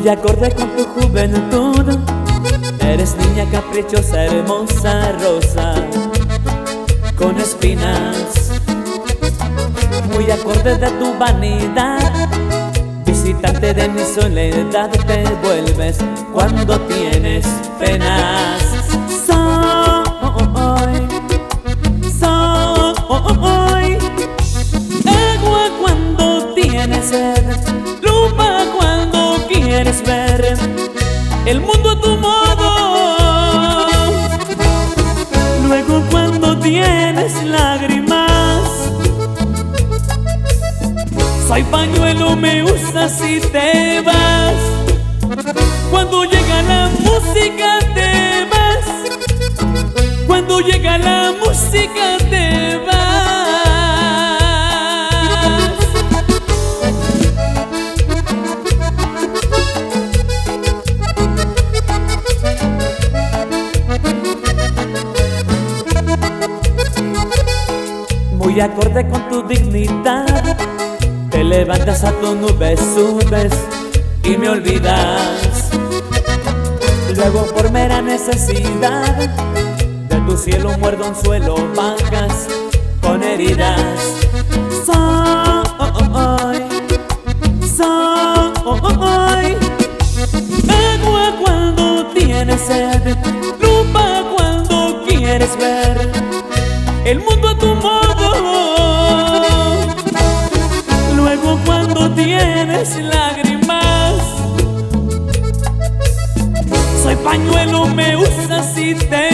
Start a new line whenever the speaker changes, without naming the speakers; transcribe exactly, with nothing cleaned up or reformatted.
acorde con tu juventud. Eres niña caprichosa, hermosa, rosa, con espinas. Muy acorde de tu vanidad, visitante de mi soledad te vuelves cuando tienes penas. Soy, soy agua cuando tienes sed, lupa cuando quieres ver el mundo a tu modo. Luego cuando tienes lágrimas, soy pañuelo, me usas y te vas. Cuando llega la música te vas. Cuando llega la música te vas. Muy acorde con tu dignidad, te levantas a tu nube, subes y me olvidas. Luego por mera necesidad de tu cielo muerdo un suelo bajas con heridas. Soy, soy agua cuando tienes sed, lupa cuando quieres ver el mundo a tu modo. Luego cuando tienes lágrimas, soy pañuelo, me usas y te